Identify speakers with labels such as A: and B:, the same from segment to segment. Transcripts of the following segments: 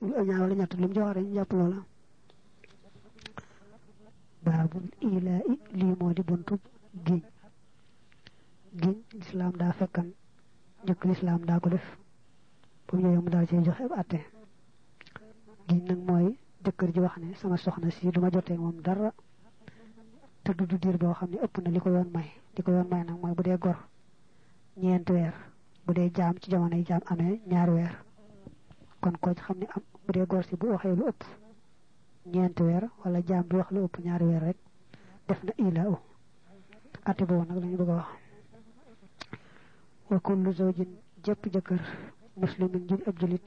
A: ñaar wala ñett lu mu jox rek jàpp loola babul ila'i li modi buntu giñ giñ islam da fekkan jëk islam da ko def bu ñëwé mu dal ci joxe atté giñ nak moy jëkkër ji wax ne sama soxna si duma joté mom dara te du dir bo xamni ëpp na liko yoon may nak moy bu dé gor ñent wër bu dé jaam ci jamono yi jaam amé ñaar wër kon ko xamni am bu dé gor si bu waxé lu ëpp ñent wër wala jaam bi wax lu ëpp ñaar wër rek def na ila'u ati bo nak lañu bëgg wax wa kullu zawjin jëpp jëkkër muslimin ji ab julit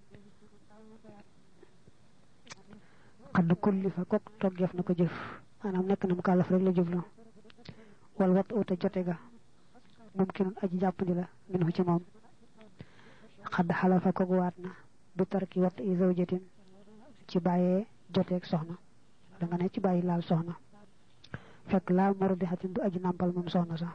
A: qad kullifa kok toggef na ko jëf manam nek na mu kalaf rek la jëflu wal wat uta jote ga mumkinun aji jappandi la minu ci mom qad halafa ko watna bi tarki wat zawjatin ci baye jote ak soxna da nga ne ci baye laal soxna fek la mardihatin du aji nampal mom soxna sa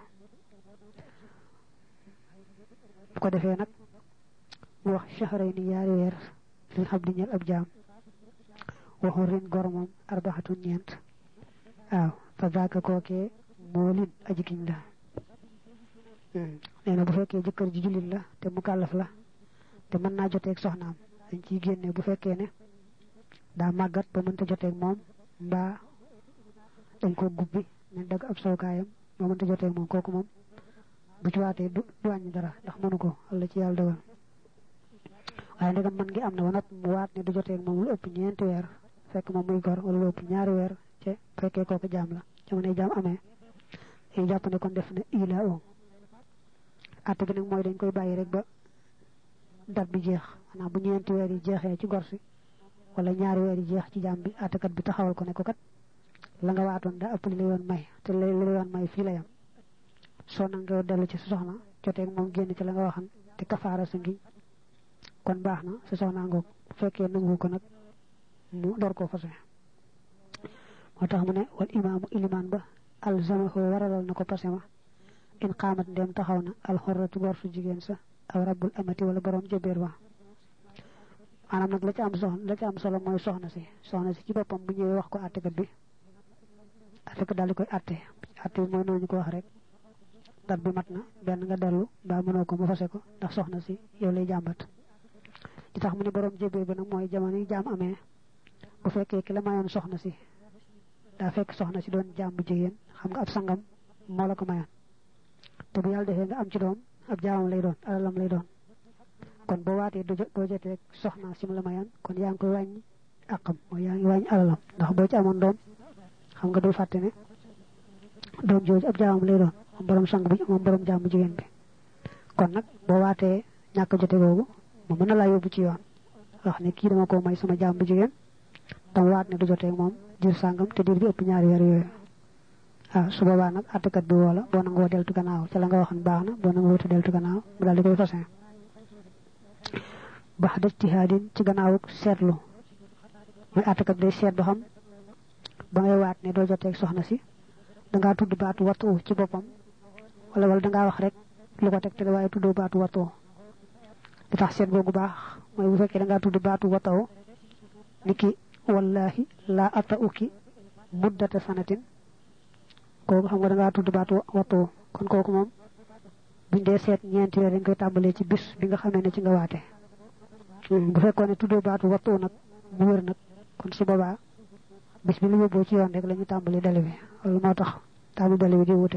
A: ko defé nak wax shahrayni yaari weer lil habdi ñal ab jaam waxorin gor mom arbahatun ñent aw fa zaka koke molin aji giñ la neena bu fekke jëkkër ji julit la te mu kalaf la te mën na joté ak soxnaam dañ ci génné bu fekke ne da magat ba mënta joté ak mom mba dañ ko gubbi ne dag ab sawkayam ba mënta joté ak mom koku mom bu ci waté du wañ dara ndax mënu ko Allah ci yalla dogal waye ndegam man ngi am na wonat mu waat ne du joté ak mom lu ëpp ñent wër fekk mom muy gor wala lu ëpp ñaari wër ci fekke koku jaam la ci mëne jaam amé ay japp ne kon def na ila'u atte bi nak moy dañ koy bayyi rek ba dat bi jeex ana bu ñent wër yi jeexé ci gor si wala ñaari wër yi jeex ci jaam bi atte kat bi taxawal ko ne ko kat la nga waatoon da ëpp li la yoon may te li la yoon may fi la yam so na nga delu ci soxna joté ak mom genn ci la nga waxan te kafara sa ngi kon baxna sa soxna ngok fekke nangu ko nak mu dor ko fasé motax mu ne wal imamu iliman ba alzamahu waralal nako pasema in qamat dem taxawna al hurratu gorsu jigen sa aw rabbul amati wala borom jeber wa anam nak la ci am solo moy soxna si ci bopam bu ñëwé wax ko atté kat bi atté ko dal koy atté moy noñu ko wax rek dat bi matna ben nga delu ba mëno ko mu fasé ko ndax soxna si yow lay jambat di tax mu ni borom jeber bi nak moy jamono yi jam amé bu fekke ki la mayon soxna si da fekk soxna si doon jamm jigen xam nga ab sangam mo la ko mayon te bu yalla defé nga am ci doom ab jaamam lay doon alalam lay doon kon bo waté do jotté soxna sim la mayon kon yaang koy wañ akam mo yaangi wañ alalam ndax bo ci amon doom xam nga do faté né doom joj ab jaamam lay doon borom sang bi mom borom jamm jigen bi kon nak bo waté ñak jotté gogu mo mëna la yobbu ci yoon wax né ki dama ko may sama jamm jigen tam waat né du jotté ak mom dir sangam te dir bi ëpp ñaari yar yoy su boba nak attakat bi wala bo nango deltu gannaaw ci la nga waxon baxna bo nango deltu gannaaw mu dal di koy fassé bahda ijtihadin ci gannaaw setlu moy attakat day set ba xam ba ngay waat ne do jotté ak soxna si da nga tuddu baatu watu ci bopam wala da nga wax rek lu ko tek te way tuddu baatu watu di tax set gogu bax moy bu fekke da nga tuddu baatu watu niki wallahi la atauki muddata sanatin koku xam nga da nga tuddu baatu watu kon koku mom buñ dé sét ñenti wër dañ koy tambalé ci bis bi nga xamé ne ci nga waté bu fekkone tuddu baatu watu nak bu wër nak kon su boba bis bi lu yobbo ci yoon rek lañu tambalé dalé bi lolu motax tamu dalé bi di wuté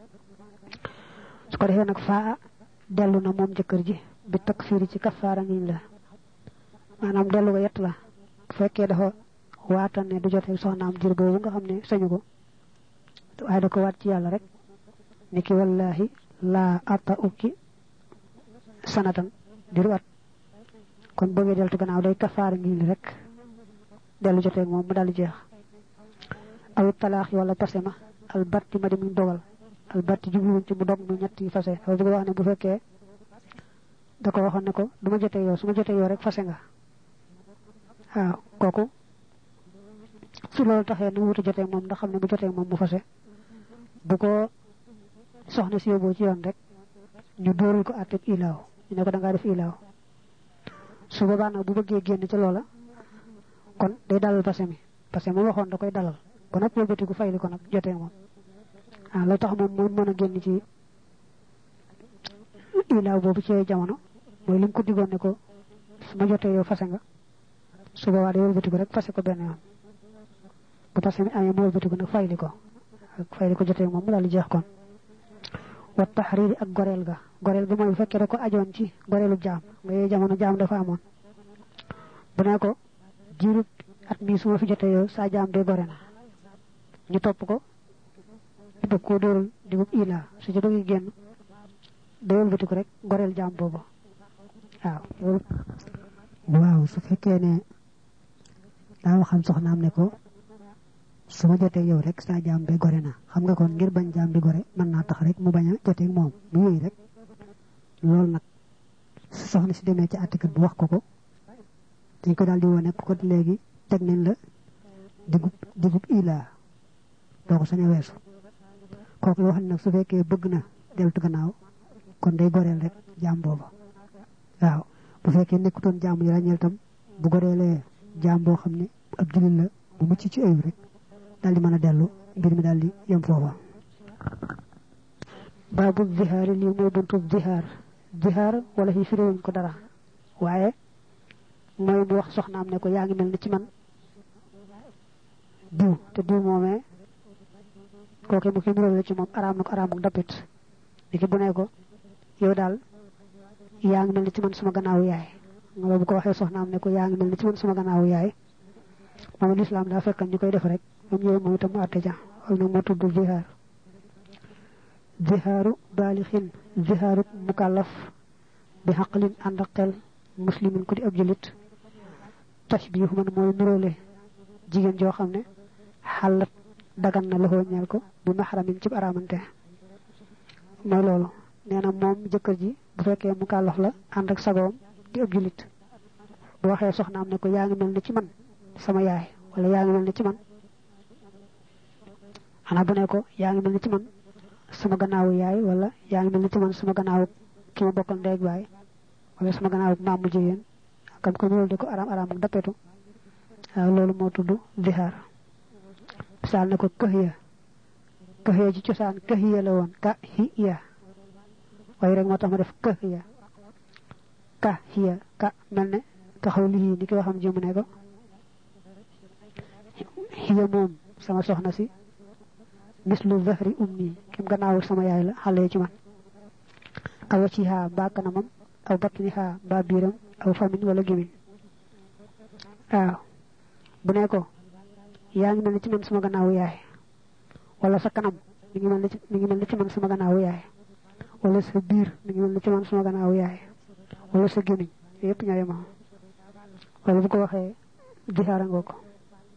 A: su ko defé nak fa delu na mom jëkër ji bi takfiri ci kafara ngi la manam delu ko yett la fekke dafa waatan ne du joté soxnaam jir bobu nga xamné sañu ko way da ko wat ci yalla rek niki wallahi la atauki sanatan dir wat kon bëgge deltu gannaaw day kafara ngi rek delu joté ak mom mu dal jeex aw talaax wala pasema al batti ma dem dogal al batti jublu ci mu dog mu ñetti fasé fa bëgg wax ne bu fekke da ko waxon ne ko duma joté yow suma joté yow rek fasé nga koku su lolu taxé nu wutu joté mom ndax xamné bu joté mom mu fasé bu ko soxna ci yobo ci yoon rek ñu doorul ko atté ilaw ñu ne ko da nga def ilaw su boobaa nag bu bëggee génn ci loola kon day dalal passé mi parce que mu waxoon da koy dalal ba nag wëlbatiku fayli ko nag jotee moom la tax moom moo mën a génn ci ilaaw boobu ci jamono mooy lim ko digoon ne ko su ma jotee yow fase nga su boobaa day wëlbatiku rek fase ko benn yoon bu passé mi amee mu wëlbatiku nag fayli ko jotee moom mu daal di jeex kon wa taxriiri ak goreel ga mooy bu fekkee da ko ajoon ci goreelu jaam nga yooyu jamono jaam dafa amoon bu ne ko diirub at mii su ma fi jotee yow saa jaam bee gore na ñu topp ko bëgg koo dóoral digub ilaa su ci bëggee génn day wëlbatiku rek goreel jaam boobu waaw su fekkee ne daa waxam soxnaam ne ko su ma jotee yow rek saa jaam bi gore na xam nga kon ngir bañ jaam bi gore mën naa tax rek mu bañ a jotee moom mu yooyu rek loolu nag su soxna si demee ci àttekat bu wax ko dañ ko daal di wone ko léegi teg nañ la digub ilaa doo ko sañ a weesu kooku la wax ne nag su fekkee bëgg na deltu gannaaw kon day goreel rek jaam booba waaw bu fekkee nekkutoon jaam yi ràññeel tam bu goreelee jaam boo xam ne ab jullit la bu mucc ci ayib rek daal di mën a dellu mbir mi daal di yem foofa baabu zihaar lii mooy buntu zihaar wala fi firiwuñ ko dara waaye mooy mu wax soxnaam ne ko yaa ngi mel ni ci man diw te diw moomee kooke mu ki muróole ci moom araam na ko araam ak dappit ni ki bu ne ko yow daal yaa ngi mel ni ci man sama gannaawu yaay nga bu ko waxee soxnaam ne ko yaa ngi mel ni ci man sama gannaawu yaay moom lislaam daa fekk ñu koy def rek moom yooyu mooy itam mu àtte ja wala nag moo tudd zihaaru baalixin zihaaru mukallaf bi xaqlin ànd ak xel muslimin ku di ab julit tashbihu man mooy nuróole jigéen joo xam ne xalat dagan na loxoo ñeel ko bi maxramin ci araamante mooy loolu nee na moom jëkkër ji bu fekkee mukallaf la ànd ak sagoom di ab julit bu waxee soxnaam ne ko yaa ngi mel ni ci man sama yaay wala yaa ngi mel ni ci man xanaa bu ne ko yaa ngi mel ni ci man sama gannaawu yaay wala yaa ngi mel ni ci man sama gannaawu ki ma bokkal ndey ak baay wala sama gannaawu maam mu jigéen kam ko loolu di ko araam ak dappetu waaw loolu moo tudd zihaar misaal ne ko këhiya ci cosaan këhiya la woon ka hiya waaye rek moo tax ma def këhiya ka hiya ka mel ne taxaw lii ni ki waxam ji mu ne ko hiya moom sama soxna si mislu zahri ummi kim gannaawu sama yaay la xale ci man aw ci ha ba kanamam aw batni ha ba biiram aw famin wala gémin waaw bu ne ko yaa ngi mel ni ci man sama gannaawu yaay wala sa kanam mi ngi mel ni ci man sama gannaawu yaay wala sa biir mi ngi mel ni ci man sama gannaawu yaay wala sa gémiñ yépp ñooy ma wala bu ko waxee zihaara ngoo ko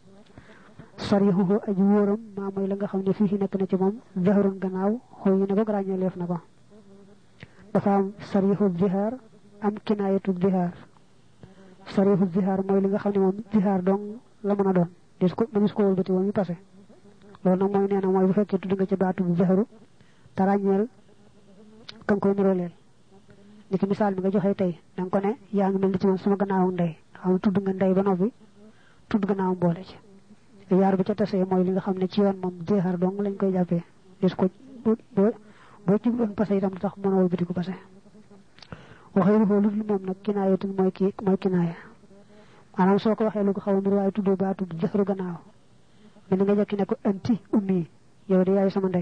A: sarihuhu aji wóoram maa mooy la nga xam ne fii nekk na ci moom zahrun gannaaw xaw yi ne ko ràññee leef na ko dafa am sarihu zihaar am kinaayatu zihaar sarihu zihaar mooy li nga xam ne moom zihaar dong la mën a doon dis ko wëlbati woon ñu passé loolu nag mooy nee na mooy bu fekkee tudd nga ci baatu zahru te ràññeel ka nga koy niroleel ni ki misaal bi nga joxee tey da nga ko ne yaa ngi mel ni ci man sama gannaawu ndey xam tudd nga ndey ba noppi tudd gannaawam boole ci yaar bi ca tasee mooy li nga xam ne ci yoon moom zihaar dong lañ koy jàppee dis ko boo jubloon passé itam tax mën a wëlbati ko passé waxee lu lu moom nag kinaayatul mooy kinaaya maanaam soo ko waxee lu ko xaw a mbir waaye tuddoo baatu zahru gannaaw mais ni nga jekki ne ko anti ummi yow de yaay sama ndey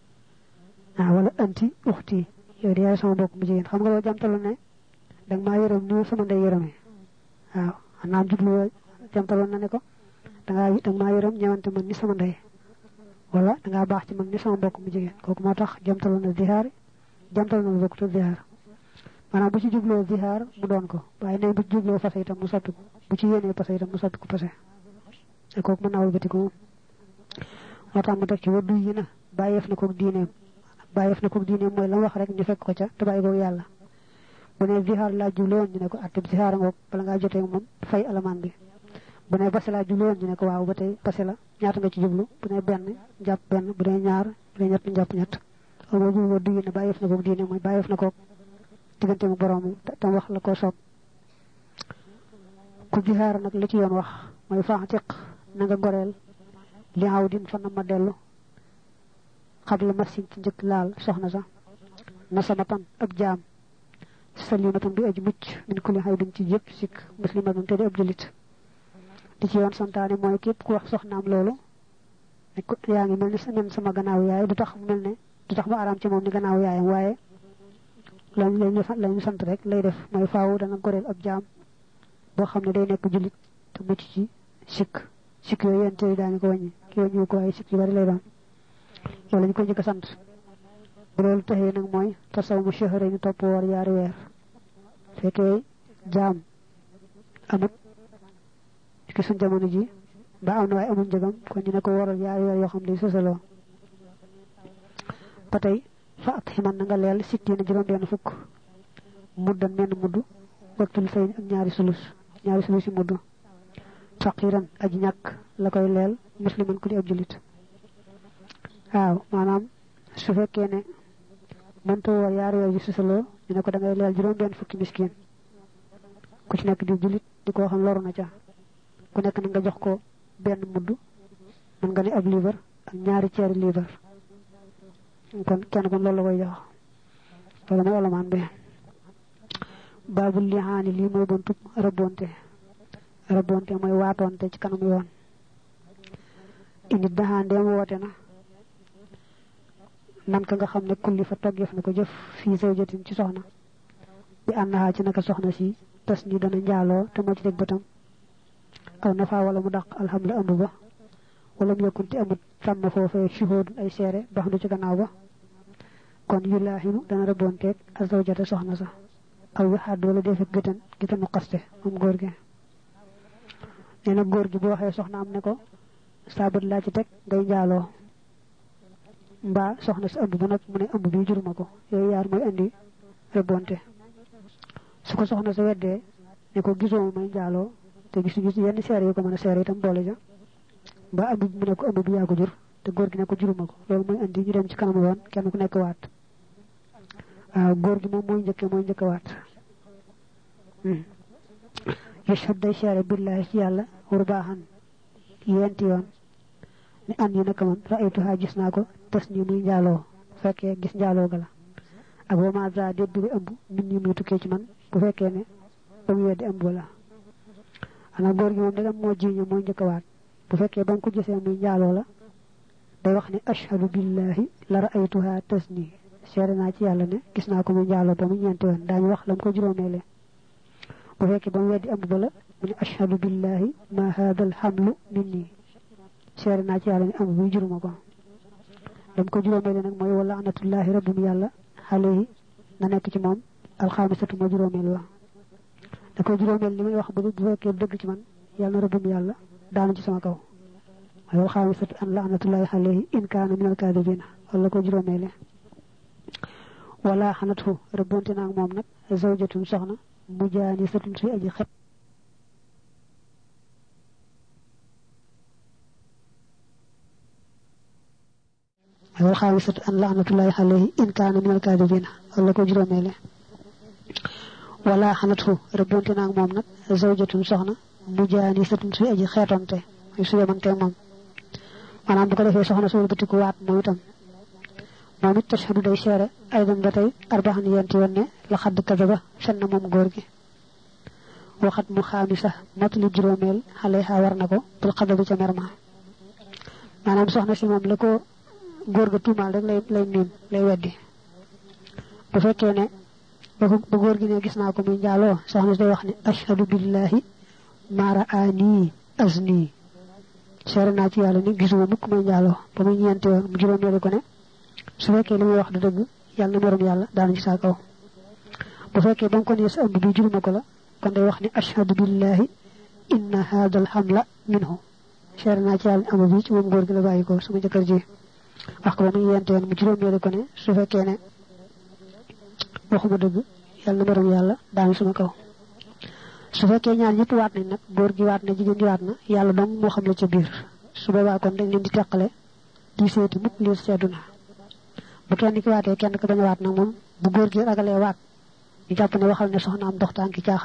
A: wala anti uxti yow de yaay sama mbokk mu jigéen xam nga loolu jamtalu ne danga maa yërëm ni sama ndey yërëmee waaw xanaa jublu jamtaloon na ne ko danga maa yërëm ñëwante man ni sama ndey wala dangaa baax ci man ni sama mbokk mu jigéen kooku moo tax jamtaloon na zihaar jamtaloon na lu bokk te zihaar maanaam bu ci jubloo zihaar mu doon ko waaye ne bu ci jubloo fase itam mu soppi ko bu ci yéenee passé itam mu soppi ko passé te kooku mën naa wëlbati ko moom moo tax mu teg ci waddu yi na bàyyeef na koog diineem mooy la wax rek ñu fekk ko ca te bàyyi koog yàlla bu ne zihaar laa jublu woon ñu ne ko atteb zihaar ngoog bala ngaa jotee moom fay alamaan bi bu ne base laa jublu woon ñu ne ko waaw ba tey base la ñaata nga ci jublu bu ne benn jàpp benn bu dee ñaar bu dee ñett jàpp ñett boo jublu waddu yi na bàyyeef na koog diine mooy bàyyeef na koog diggante mu borom tam wax la ko soob ku jihaar nag li ci yoon wax mooy faatiq na nga goreel li awdin fa na ma dellu xabla masin ci njëkk laal soxna sa nasamatan ab jaam salimatan bi aji mucc min kulli haydin ci yëpp sikk muslimatan te di ab julit di ci yoon santaane mooy képp ku wax soxnaam loolu yaa ngi mel ni nen sama gannaaw yaay du tax mel ne du tax mu araam ci moom ni gannaaw yaayam waaye lañu sant rek lay def mooy faaw dana goreel ab jaam boo xam ne day nekk julit te mucc ci sikk yooyu yéen tey daañu ko wàññi ki wàññiwu ko waaye sikk yu bari lay doon yow lañu ko njëkk a sant bu loolu taxee nag mooy tasaw mu shahre ni topp woor yaari weer fekkee jaam amut ki suñ jamono ji ba am na waaye amul njëgam kon ñu ne ko waral yaari weer yoo xam ne sosaloo ba tey fa at ximan na nga leel sittiina juróom-benn fukk muddan menn mudd waxtul fay ak ñaari sulus yi mudd faqiran aji ñàkk la koy leel musliman ku di ab julit waaw maanaam su fekkee ne mënta woor yaari weer yu sosaloo ñu ne ko da ngay leel juróom-benn fukki miskin ku ci nekk di julit di koo xam loru na ca ku nekk na nga jox ko benn mudd mën nga ne ab liibar ak ñaari ceeri liibar kon kenn kon loolu la koy jox loolu mooy olamaan bi baabul lihaani lii mooy buntub rabonte mooy waatoonte ci kanam yoon indi daxaandeem woote na man ka nga xam ne kulli fa toggeef na ko jëf fii zawjatin ci soxna bi ànnaxaa ci naka soxna si tas ni dana njaaloo te moo ci teg bëtam aw nafa wala mu dàq alhamla ëmb ba wala mu yokkunte amut sàmm foofee shuhudun ay seere bax du ci gannaaw ba kon yulaaximu dana rabonteeg azawjata soxna sa aw yu xadd wala defek gitanu xaste moom góor gi nee na góor gi bu waxee soxna am ne ko saabat laa ci teg ngay njaaloo mbaa soxna si ëmb ba nag mu ne ëmb bi juruma ko yooyu yaar mooy indi rabonte su ko soxna sa weddee ne ko gisoo may njaaloo te gis yenn seere yu ko mën a seere itam boole ja mbaa ëmb bi mu ne ko ëmb bi yaa ko jur te góor gi ne ko juruma ko loolu mooy indi ñu dem ci kanam yoon kenn ku nekk waat waaw góor gi moom mooy njëkk waat yashhad day seere billahi ci yàlla warbaaxan yenti yoon ni an yi naka man ra'aytuha gis naa ko tes ni muy njaaloo fekkee gis njaaloo ga la ak wa ma za déddu bi ëmb nit ñi muy tukkee ci man bu fekkee ne ba mu weddi ëmb la ana góor gi moom ndegam moo jiiñe mooy njëkk waat bu fekkee ba mu ko gisee muy njaaloo la day wax ne ashhadu billahi la ra'aytuha tasni seere naa ci yàlla ne gis naa ko muy njaaloo ba mu ñeenti yoon daañu wax lam ko juróomeele bu fekkee ba mu weddi ëmb ba la mu ne ashhadu billahi ma hadha al hamlu minni seere naa ci yàlla ne ëmb bi juruma ko lam ko juróomeele nag mooy wala anatullahi rabbum yàlla alayhi na nekk ci moom alxaamisatu ma juróomeel la da ko juróomeel li muy wax bu fekkee dëgg ci man yàlla na rabbum yàlla daanu ci sama kaw wal xaamisatu an laanatullahi alayhi in kaana min alkaadibina wala ko juróomeele wala xanatu rabonte naag moom nag zawjatun soxna mu jaani satun suy aji xet wal xaamisatu an laanatullahi alayhi in kaana min alkaadibina wala ko juróomeele wala xanatu rabonte naag moom nag zawjatun soxna mu jaani satun suy aji xeetonte muy su yemanteeg moom maanaam bu ko defee soxna su wëlbatiku waat moom itam moom it tashhadu day seere aydan ba tey arbaxan yenti yoon ne la xadd kadaba fen na moom góor gi waxat mu xaamisa matali juróomeel xale xaa war na ko bul xada bi ca mer ma maanaam soxna si moom la ko góor ga tuumaal rek lay miim lay weddi bu fekkee ne ba góor gi ne gis naa ko muy njaaloo soxna si day wax ne ashhadu billahi maara ani azni seere naa ci yàlla ni gisuma mukk muy njaaloo ba muy ñeenti yoon mu juróomeeli ko ne su fekkee li muy wax du dëgg yàlla na merum yàlla daanu ci saa kaw bu fekkee ba mu ko nee sa ëmb bi juruma ko la kon day wax ni ashhadu billahi inna hada al hamla minhu seere naa ci yàlla ëmb bi ci moom góor gi la bàyyi ko sama jëkkër ji wax ko ba muy ñeenti yoon mu juróomeeli ko ne su fekkee ne waxuma dëgg yàlla na merum yàlla daanu sama kaw su fekkee ñaar ñëpp waat nañ nag góor gi waat na jigéen gi waat na yàlla dong moo xam la ca biir su boobaa kon dañ leen di teqale di seeti mukk liir seddu na bu kenn ki waatee kenn ko bañ a waat nag moom bu góor gi ragalee waat ñu jàpp ne waxal ne soxna am dox tànki caaxaan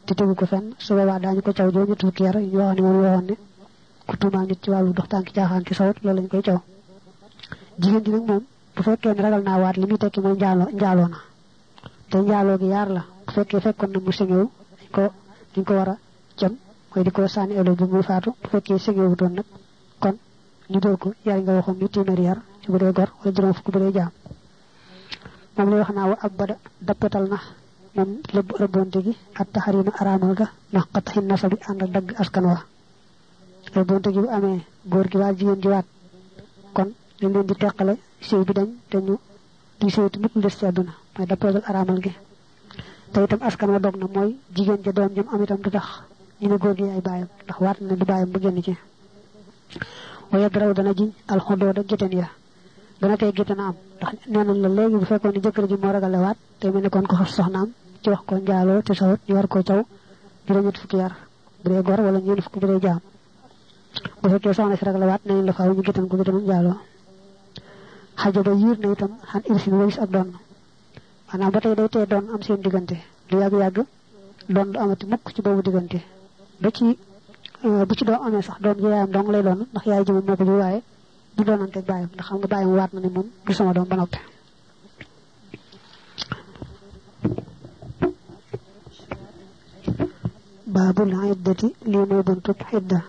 A: te tegu ko fenn su boobaa daañu ko caw juróom ñett fukki yar ñu wax ne moom waxoon ne ku tuumaal nit ci wàllu dox tànki caaxaan ci sawut loolu lañ koy caw jigéen ji nag moom bu fekkee ne ragal naa waat li muy tekki mooy njaaloo na te njaaloo gi yaar la bu fekkee fekkoon na mu sëñëw dañ ko war a jëm mooy di ko sànni elo bi muy faatu bu fekkee sëñëwu doon nag kon ñu dóor ko yar nga waxoon ni téeméeri yar ci bu dee gor wala juróom fukk bu dee jaam moom lay wax naa wa ab bada dappetal na moom lépp rëbbonte gi ak taxarima araamal ga ndax xataxin nasa bi ànd ak dagg askan wa rëbbonte gi bu amee góor gi waat jigéen ji waat kon dañ leen di teqale sëy bi dañ te ñu di sëytu mukk des ci àdduna mooy dappetal araamal gi te itam askan wa dog na mooy jigéen ja doom jëm am itam du tax ñu ne góor gi ay baayam ndax waat na du baayam bu génn ci waaye daraw dana jiñ alxodoo da gétteen ya dana tey gétteen am ndax nee nañ la léegi bu fekkoon ne jëkkër ji moo ragale waat te mu nekkoon ko xas soxnaam ci wax ko njaaloo te sawut ñu war koo caw juróom-ñett fukki yar bu dee gor wala ñeent fukki bu dee jaam bu fekkee soxna si ragale waat nañ la faaw ñu gétteen ko gétteen njaaloo xaja ba yiir na itam xan irsin walis ak doon maanaam ba tey day tee doon am seen diggante du yàgg-yàgg doon du amati mukk ci boobu diggante ba ci bu ci doom amee sax doom ji yaayam dong lay doon ndax yaay ji moom moo ko ji waaye du doonante ak baayam ndax xam nga baayam waat na ne moom du sama doom ba noppi baabul iddati lii mooy buntub xidda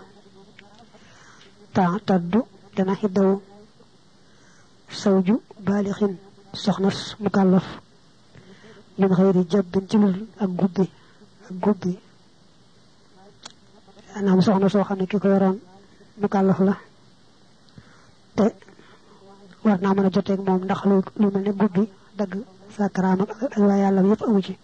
A: temps taddu dana xiddawu sawju baalixin soxnas mukallaf min xëyri jabbin ci lul ak gubbi anaam soxna soo xam ne ki ko yoroon mukallaf la te war naa mën a joteeg moom ndax lu mel ne gubbi dagg sakaraam ak waa yàlla yëpp amu ci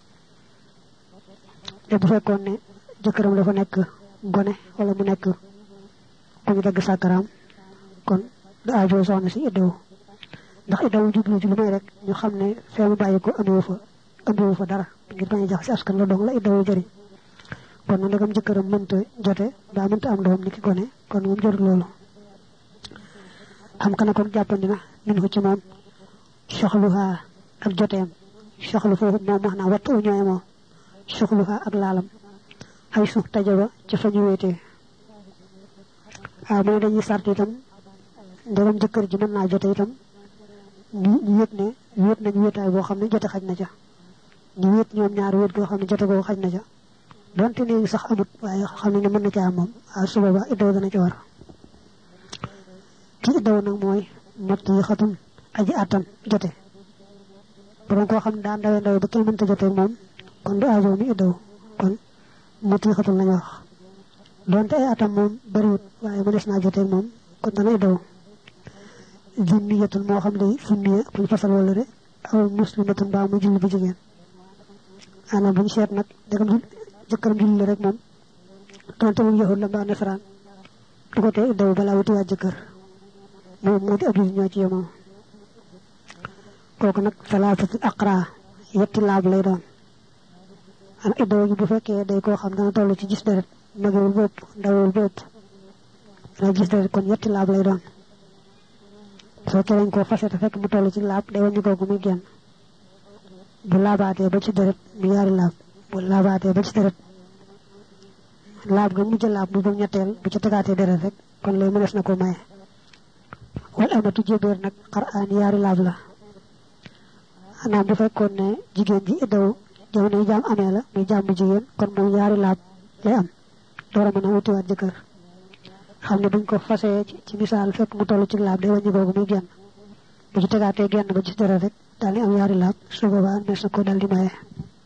A: te bu fekkoon ne jëkkëram dafa nekk gone wala mu nekk ku ñu dagg sakaraam kon du aajo soxna si iddawu ndax iddawu jublu ci lu may rek ñu xam ne fee mu bàyyi ko andiwu fa dara ngir bañ a jax si askan la dong la iddawu jëriñ kon nag ndegam jëkkëram mënta jote daa mënta am doom ni ki gone kon moom jarul loolu am kana kon jàppandi na min ko ci moom soxluha ak joteem soxlu foofu moom wax naa wattu ñooy moo soxluha ak laalam ay suuf tajaba ca fa ñu wéetee mooy dañuy sart itam ndegam jëkkër ji mën naa jote itam ñu yëg ne wéet nañu wéetaay boo xam ne jote xaj na ca ñu wéet ñoom ñaar wéet goo xam ne jote goo xaj na ca donte ne sax amut waaye xam ne mën na ca am moom su boobaa iddaw dana ci war ki iddaw nag mooy mott yi xatum aji attan jote borom koo xam ne daa ndawe ba kenn mënta joteeg moom kon du aajo mi iddaw kon mott yi xatum lañu wax donte ay atam moom bariwut waaye mu des naa joteeg moom kon dana iddaw zimmiyatul moo xam ne zimmiya buñ fasal wala de aw muslimatun mbaa mu julli bu jigéen ana buñ seet nag dagam jëkkëram julli la rek moom donte mu yahud la mbaa nasaraan du ko tee iddaw balaa wutiwaat jëkkër moom moo di ab julli ñoo ci yemoo kooku nag salaasatul aqra yetti laab lay doon ana iddaw ji bu fekkee day koo xam dana toll ci gis deret magewul bopp ndawul bopp dana gis deret kon yetti laab lay doon soo ca lañ koo fase te fekk mu toll ci laab day wàññi kooku muy génn bu laabaatee ba ci deret mu yaari laab bu laabaatee ba ci deret laab ga mujj laab bu bam ñetteel bu ca tegaatee deret rek kon lay mënees na ko maye wal amatu jébéer nag xar aan yaari laab la anaam bu fekkoon ne jigéen ji iddaw jamono yi jaam amee la muy jaam bu jigéen kon moom yaari laab lay am door a mën a wutiwaat jëkkër xam ne buñ ko fasee ci misaal fekk mu toll ci laab day wàññi googu muy génn bu ci tegaatee génn ba gis dara rek daal di am yaari laab su boobaa nees na ko dal di maye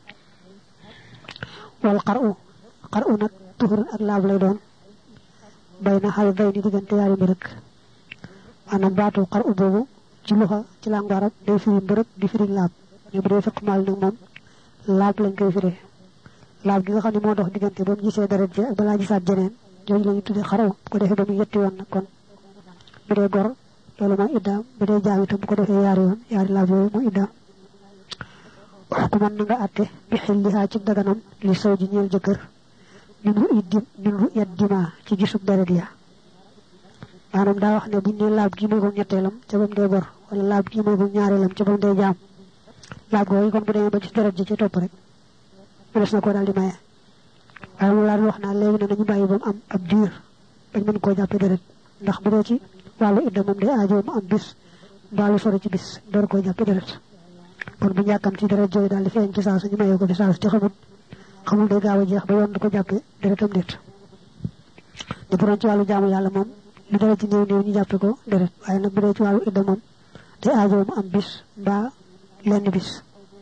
A: wal xaru nag tuxur ak laab lay doon bay na xay bay ni diggante yaari mbërëg maanaam baatu xaru boobu ci luxa ci langue arab day firi mbërëg di firi laab mais bu dee fekk maal nag moom laab lañ koy firi laab gi nga xam ne moo dox diggante ba mu gisee deret ji ak balaa gisaat jeneen jooju la ñu tuddee xaraw bu ko defee ba mu yetti yoon nag kon bu dee gor loolu mooy iddaam bu dee jaam itam bu ko defee yaari yoon yaari laab yooyu mooy iddaam wax ku mën na nga àtte bi xillihaa ci daganam li sow ji ñeel jëkkër min ru yat dima ci gisub deret ya maanaam daa wax ne buñ ne laab gi mooy ko ñetteelam ca ba mu dee gor wala laab gi mooy ko ñaareelam ca ba mu dee jaam laab googu kon bu demee ba gis deret ji ci topp rek mu des na ko daal di maye ay mu laa wax naa léegi ne nañu bàyyi ba mu am ab diir bañ mën koo jàppe deret ndax bu dee ci wàllu idda moom day aajo mu am bis mbaalu sori ci bis door koo jàppe deret kon bu ñàkkam ci deret jooyu daal di feeñ ci saa su ñu mayee ko fi saa su ci xamul day gaaw a jeex ba yoon du ko jàppe deretam déet di bu doon ci wàllu jaamu yàlla moom lu deret ci néew néew ñu jàppe ko deret waaye nag bu dee ci wàllu idda moom day aajo mu am bis mbaa lenn bis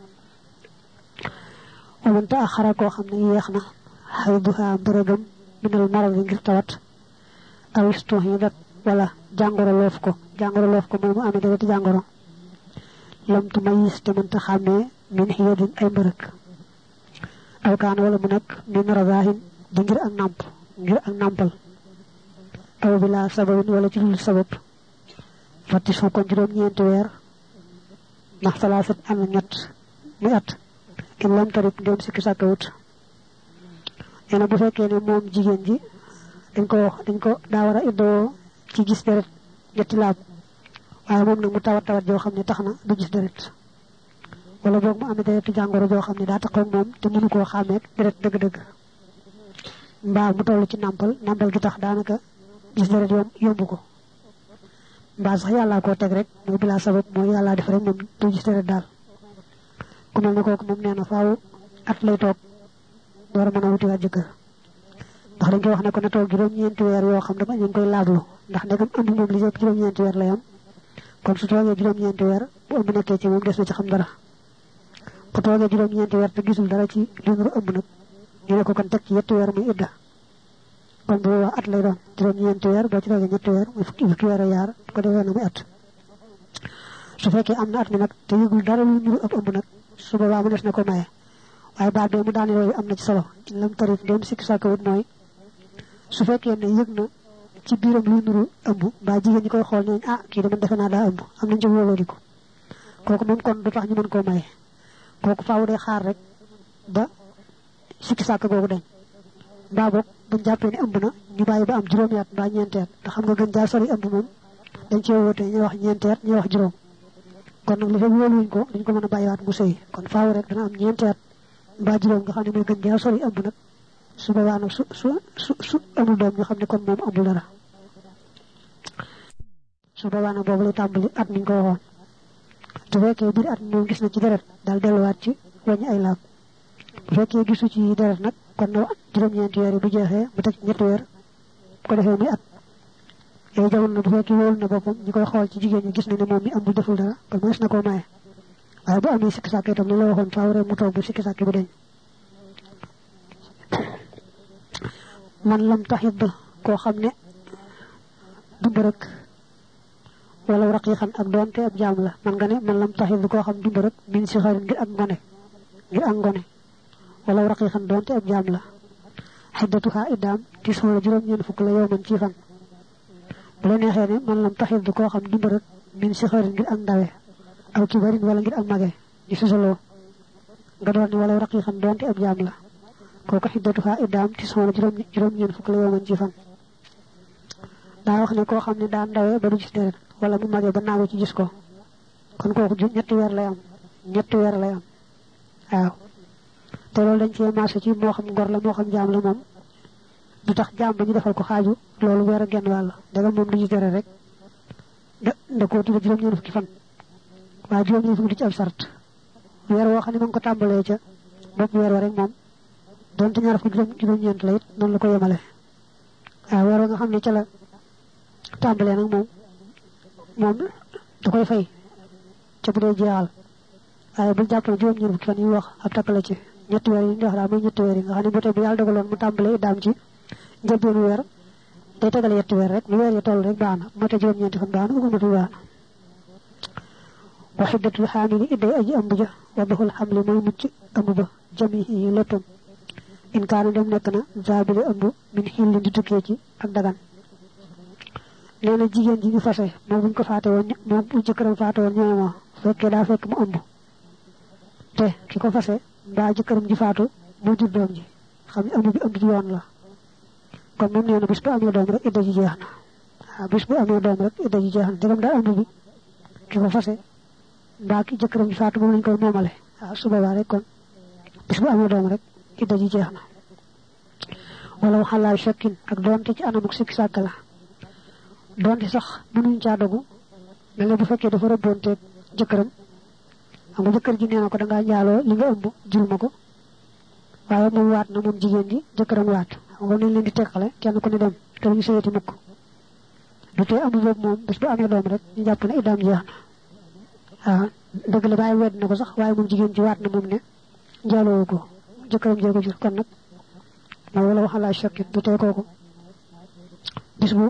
A: wamante ak xara koo xam ne yeex na xay duhaa mbërëgam minal maradi ngir tawat awisto yi dat wala jàngoro loof ko mooy mu amee dereti jàngoro lamtu mayis te mënta xàmmee min xiyadin ay mbërëg aw kaan wala mu nekk min razaahin di ngir ak nàmpal aw bi laa sababin wala ci dul sabab fattis fu kon juróom-ñeenti weer ndax salaasat am na ñett muy at in lam tarib ndéem sikki sàkkawut nee na bu fekkee ne moom jigéen ji dañ ko daa war a iddoo ci gis deret ñetti laab waaye moom nag mu tawat joo xam ne tax na du gis deret wala boog mu amee deretu jàngoro joo xam ne daa taxaw moom te mënu koo xàmmeek deret dëgg-dëgg mbaa mu toll ci nàmpal gi tax daanaka gis deret yombu ko mbaa sax yàllaa koo teg rek mooy bilaa sabab mooy yàllaa def rek moom du gis deret daal ku mel ne kooku moom nee na faaw at lay toog door a mën a wutiwaat jëkkër ndax dañ koy wax ne ko na toog juróom-ñeenti weer yoo xam ne ñu ngi koy laablu ndax ndegam ëmb moom li yëpp juróom-ñeenti weer lay am kon su toogee juróom-ñeenti weer bu ëmb nekkee ci moom des na ci xam dara bu toogee juróom-ñeenti weer te gisul dara ci li nuru ëmb nag ñu ne ko kon teg ci yetti weer muy idda kon bu boobaa at lay doon juróom-ñeenti weer boo ci toogee ñetti weer muy fukki weer a yaar ko defee na muy at su fekkee am na at mi nag te yëgul dara lu nuru ab ëmb nag su boobaa mu des na ko maye waaye baat bee mu daane yooyu am na ci solo lam tarif ndéem sikki sàkkawut mooy su fekkee ne yëg na ci biiram luy nuru ëmb mbaa jigéen ñi koy xool ne kii de man defe naa daa ëmb am nañ ci wóolóodiku kooku moom kon du tax ñu mën koo maye kooku faaw day xaar rek ba sikki sàkk googu dañ mbaa boog buñ jàppee ne ëmb na ñu bàyyi ba am juróomi at mbaa ñeenti at te xam nga gën jaa sori ëmb moom dañ cee wóote ñuy wax ñeenti at ñuy wax juróom kon nag li fekk wóoluwuñ ko dañ ko mën a bàyyiwaat mu sëy kon faaw rek dana am ñeenti at mbaa juróom nga xam ne mooy gën jaa sori ëmb nag su boobaa nag su amul doom ñu xam ne kon moom amul dara su boobaa nag boobu lay tàmbali at mi ñu ko waxoon su fekkee biir at mi moom gis na ci deret daal delluwaat ci wàññi ay laab bu fekkee gisu ci deret nag kon na juróom-ñeenti weer yi bu jeexee mu teg ñetti weer bu ko defee muy at yooyu jamono bu fekkee wóolu na boppam ñi koy xool ci jigéen ñi gis na ne moom mi amul deful dara kon mënees na koo maye waaye bu amee sikki sàkk itam li la waxoon faaw rek mu toog ba sikki sàkk bi dañ man lam taxit koo xam ne du mbërëg wala raqiqan ak doonte ab jaam la man nga ne man lam taxit koo xam du mbërëg min si xarit ngir ak ngone wala raqiqan doonte ab jaam la xiddatuha iddaam ti suula juróom-ñeent fukk la yow man ci fan bu la neexee ne man lam taxit koo xam du mbërëg min si xarit ngir ak ndawe aw kibarin wala ngir ak mage di susaloo nga doon ni wala raqiqan doonte ab jaam la kooku xiddatuha iddaam ti suula juróom-ñeent fukk la yow man ci fan daa wax ne koo xam ne daa ndawee ba du gis deret wala mu magee ba naagu ci gis ko kon kooku ñetti weer lay am waaw te loolu dañ cee marché ci moo xam ngor la moo xam jaam la moom du tax jaam ba ñu defal ko xaaju loolu weer a genn wàll danga moom du gis deret rek da koo tudde juróom-ñeent fukki fan waaye juróom-ñeent fukki du ci ab sart weer woo xam ne ma ngi ko tàmbalee ca bopp weer wa rek moom donte ñaar fukki juróom-ñeent la it noonu la ko yemale waaw weer wa nga xam ne ca la tàmbalee nag moom da koy fay ca bu dee jeexal waaye bu jàppale juróom-ñeent fukki fan yi wax ab takkale ci ñetti weer yi ñu wax daal muy ñetti weer yi nga xam ne bu tey bu yàlla dogaloon mu tàmbalee iddaam ci njëlbeenu weer day tegale yetti weer rek lu weer yi toll rek baax na bu matee juróom-ñeenti fan baax na bu matul baax na wa xiddatul xaamili idday aji ëmb ja wadduxul xamli mooy mucc ëmb ba jamihi léppam in kaana dem nekk na zaabile ëmb min xillin di tukkee ci ak dagan nee na jigéen ji ñu fase moom buñ ko faate woon moom bu jëkkëram faate woon ñooy moo fekkee daa fekk mu ëmb te ki ko fase mbaa jëkkëram ji faatu moo jur doom ji xam ne ëmb bi ëmb ji yoon la kon moom nee na bis bu amee doom rek idda ji jeex na waaw bis bu amee doom rek idda ji jeex na dagam daal ëmb bi ki ko fase mbaa ki jëkkëram ji faatu moom lañ koy moomale waaw su boobaa rek kon bis bu amee doom rek idda ji jeex na wala xala shakkin ak donte ci anamuk sikki sàkk la donte sax mënuñ caa dogu mel ne bu fekkee dafa rëbbonteeg jëkkëram xam nga jëkkër ji nee na ko da ngaa njaaloo li nga ëmb jur ma ko waaye moom waat na moom jigéen ji jëkkëram waat xam nga nañ leen di teqale kenn ku ne dem te ñu sëyati mukk du tee amu boobu moom bés bu amee doom rek ñu jàpp ne iddaam jeex na waaw dëgg la bàyyi wedd na ko sax waaye moom jigéen ji waat na moom ne njaaloo ko jëkkëram jee ko jur kon nag mooy wala waxalaa shakkin du tee kooku bis bu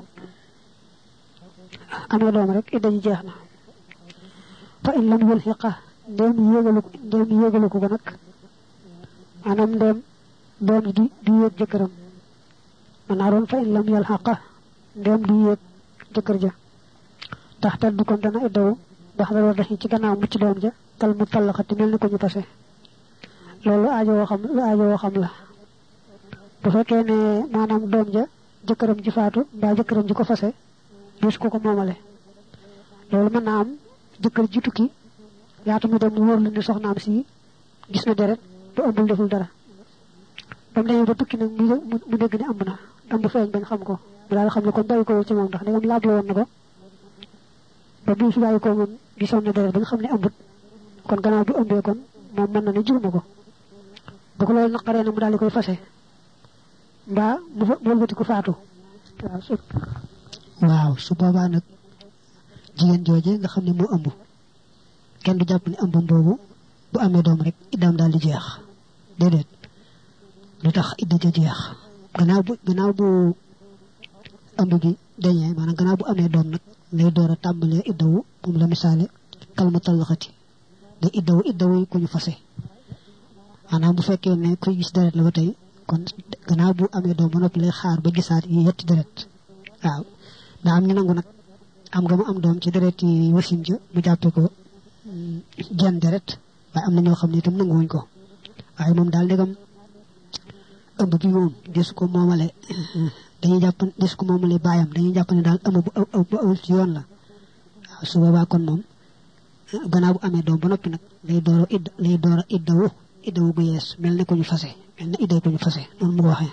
A: amee doom rek idda ji jeex na fa in lam yulhiqa ndéem yéegalu ko nag maanaam ndéem doom ji du yéeg jëkkëram man naa doon fa in lam yulhiqa ndéem du yéeg jëkkër ja tax tal du kon dana iddawu bax da war daxi ci gannaaw mucc doom ja tal mu tallaxati mel ni ko ñu tase loolu aajowoo xam la bu fekkee ne maanaam doom ja jëkkëram ji faatu mbaa jëkkëram ji ko fase dus ko moomale loolu mën naa am jëkkër ji tukki laata mu dem mu wóor lu ne soxnaam si gis na deret du ëmbul deful dara ba mu demee ba tukki nag mu dégg ne ëmb na ëmb feeñ bañ xam ko mu daal xam ne kon bàyyi ko ci moom ndax dangam laablo woon na ko ba bii fi bàyyi ko moom gisoon na deret ba nga xam ne ëmbut kon gannaaw bu ëmbee kon moom mën na ne jur na ko bu ko loolu naqaree na mu daal di koy fase mbaa mu wëlbati ko faatu waaw su boobaa nag jigéen jooje nga xam ne moo ëmb kenn du jàpp ne ëmbam boobu bu amee doom rek iddaam daal di jeex déedéet lu tax idda ja jeex gannaaw bu ëmb bi dañee maanaam gannaaw bu amee doom nag lay door a tàmbalee iddawu moom la misaale kalma tallaxati day iddawu ku ñu fase maanaam bu fekkee ne kuy gis deret la ba tey kon gannaaw bu amee doom ba noppi lay xaar ba gisaat yi yetti deret waaw daa am ñu nangu nag am nga mu am doom ci deret yi wasin ja mu jàppe ko jenn deret waaye am na ñoo xam ne itam nanguwuñ ko waaye moom daal ndegam ëmb bi moom desu ko moomale baayam dañuy jàpp ne daal ëmb bu awul ci yoon la waaw su boobaa kon moom gannaaw bu amee doom ba noppi nag lay door a iddawu bu yees mel ne ko ñu fase mel ne idday ko ñu fase noonu mu ko waxee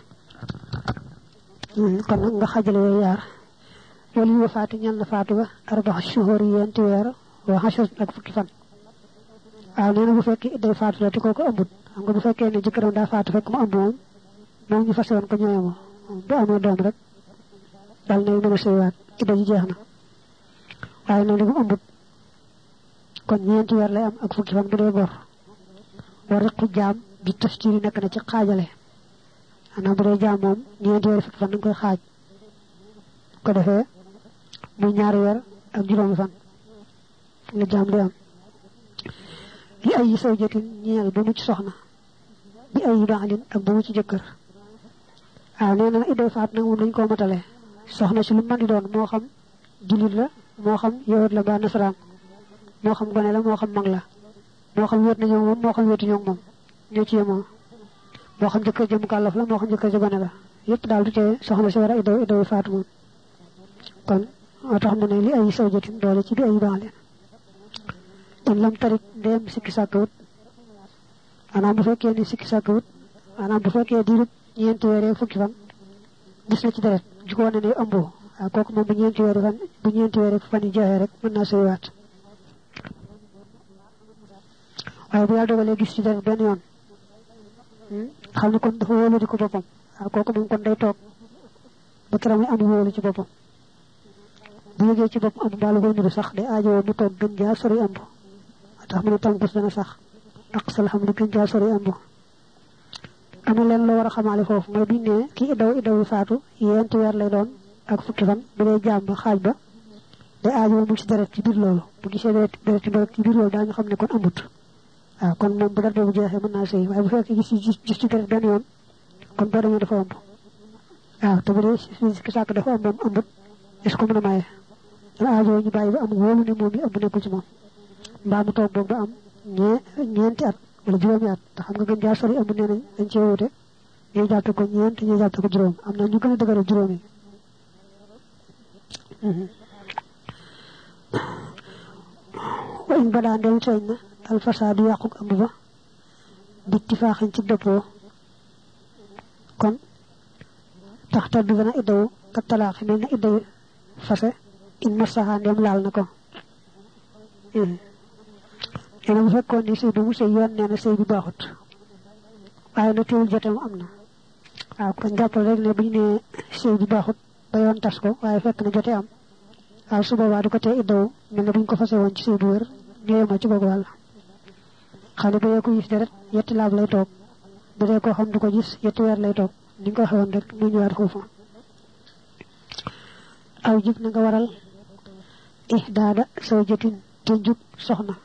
A: kon nag nga xajale yooyu yaar wala yu faatu ñal na faatu ba arba'a shuhur yenti weer wa ashar ak fukki fan waaw nee na bu fekkee idday faatu la te kooku ëmbut xam nga bu fekkee ne jëkkëram daa faatu fekk mu ëmb moom ñu fase woon ko ñooyama bu amee doom rek dal nay mën a sëywaat idda ji jeex na waaye nag li mu ëmbut kon ñeenti weer lay am ak fukki fan bu dee gor war riqu jaam bi tafsiri nekk na ci xaajale maanaam bu dee jaam moom ñeenti weer fukki fan da nga koy xaaj ko defee muy ñaari weer ak juróomi fan la jaam di am li ay yi saw jotin ñeel ba mu ci soxna bi ay yi baaxalin ak ba mu ci jëkkër waaw nee na idday faat nag moom dañ koo matale soxna si lu mën di doon moo xam jullit la moo xam yowut la ba nasaraan moo xam gone la moo xam mag la moo xam wéet na ñoom moom moo xam wéetu ñoom moom ñoo ci yemoo moo xam jëkkër ja mukallaf la moo xam jëkkër ja gone la yëpp daal du tee soxna si war a iddawu faatu moom kon moo tax mu ne li ay saw jotin doole ci bi ay baax leen in lam tarit ndéem sikki sàkkawut maanaam bu fekkee ni sikki sàkkawut maanaam bu fekkee diirub ñeenti weer ak fukki fan gis na ci deret ju ko wane ne ëmboo waaw kooku moom bu ñeenti weer ak fan yi jeexee rek mën naa sëywaat waaye bu yàlla dogalee gis ci deret benn yoon xam ne kon dafa wóolu di ko boppam waaw kooku moom kon day toog ba keroog muy am wóolu ci boppam bu yëgee ci boppam ëmb mbaa lu koy nuru sax day aajowoo mu toog gën jaa sori ëmb tax mu ne tànkus dana sax aqsal xam ne gën jaa sori ëmb am na leen la war a xamaale foofu mooy biñ ne kii iddawu faatu yenti weer lay doon ak fukki fan bu dee jaam ba xaaj ba day aajowoo mu ci deret ci biir loolu bu gisee deret ci biir loolu daañu xam ne kon ëmbut waaw kon moom bu deret boobu jeexee mën naa sëy waaye bu fekkee gis ci deret benn yoon kon boo demee dafa ëmb waaw te bu dee si sàkk dafa ëmb moom ëmbut est-ce que mën a maye dana aajowoo ñu bàyyi ba am wóolu ne moom yi ëmb nekkul ci moom mbaa mu toog boog ba am ñeenti at wala juróomi at te xam nga gën jaa sori ëmb nee nañ dañ cee wute ñuy jàppe ko ñeent ñuy jàppe ko juróom am na ñu gën a dëgëral juróom yi wa in badaa ndem feeñ na alfasaadu yàquk ëmb ba bittifaaxañ ci dëppoo kon tax ta du dana iddawu ka talaax mel na iddawu fase in masaha ndem laal na ko ene bu fekkoon ni sëy bi mu sëy yoon nee na sëy bi baaxut waaye na teewul joteem am na waaw kon jàppal rek ne bu ñu nee sëy bi baaxut ba yoon tas ko waaye fekk na jote am waaw su boobaa du ko tee iddawu mel na bu ñu ko fase woon ci sëy bu wér ñëwee ma ci googu wàll xale ba ko gis deret yetti laab lay toog bu dee koo xam du ko gis yetti weer lay toog ni nga ko waxee woon rek muy ñëwaat foofu aw jib na nga waral ihdaada sawjatin te njub soxna